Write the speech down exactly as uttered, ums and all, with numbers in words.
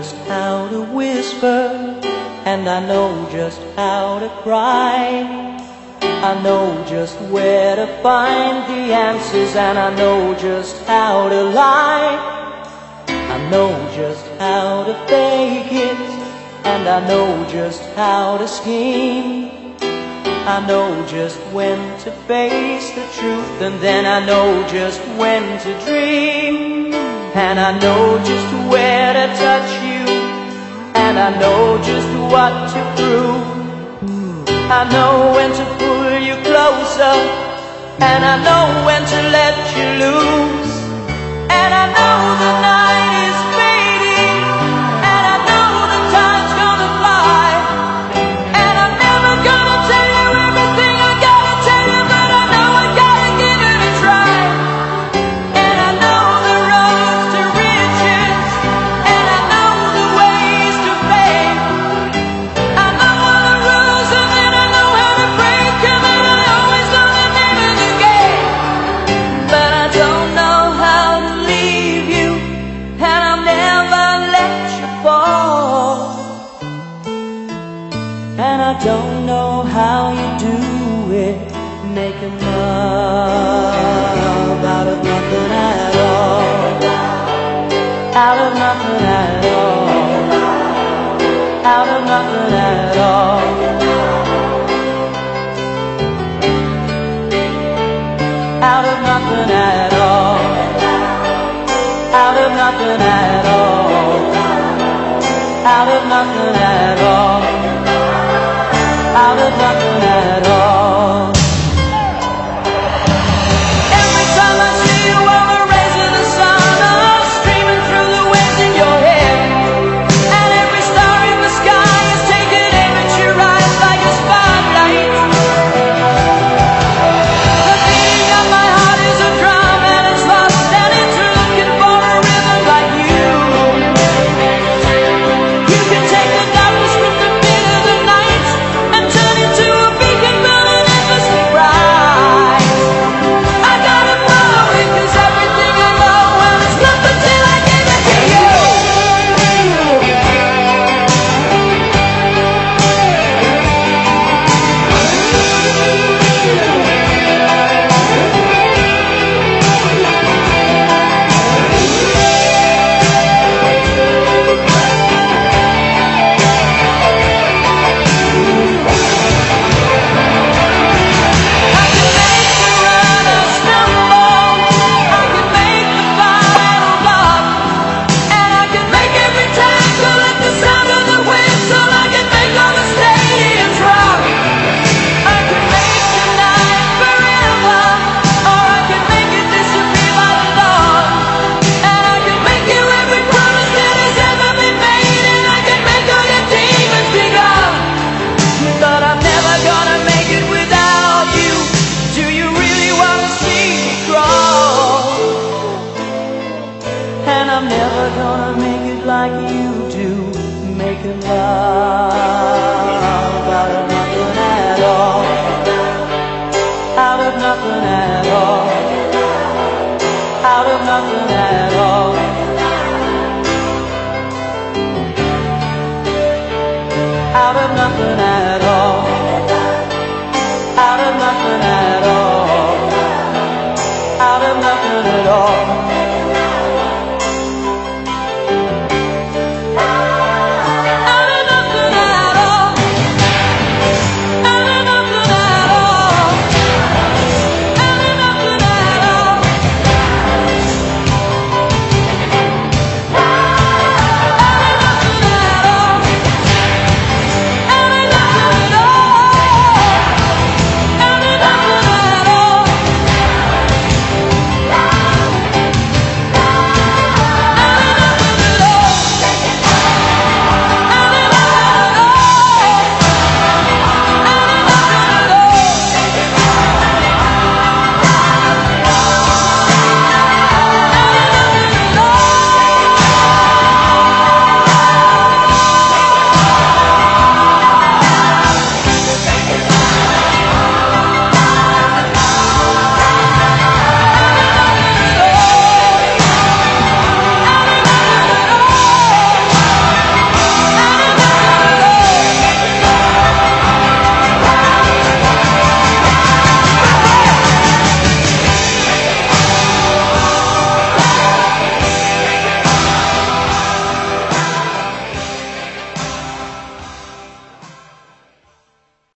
just how to whisper, and I know just how to cry. I know just where to find the answers, and I know just how to lie. I know just how to fake it, and I know just how to scheme. I know just when to face the truth, and then I know just when to dream. And I know just where to touch you, and I know just what to prove. I know when to pull you closer, and I know when to let you loose. And I know the night is fading, and I know the time's gonna fly. And I'm never gonna tell you everything I gotta tell you, but I know I gotta give it a try. And I know the roads to riches, and I know the ways to fame. I know all the rules, and then I know how to break them, and I always know the name of the game. But I don't know how to leave you, and I'll never let you fall. And I don't know how you do it, making love out of nothing at all. Out of nothing at all. Out of nothing at all.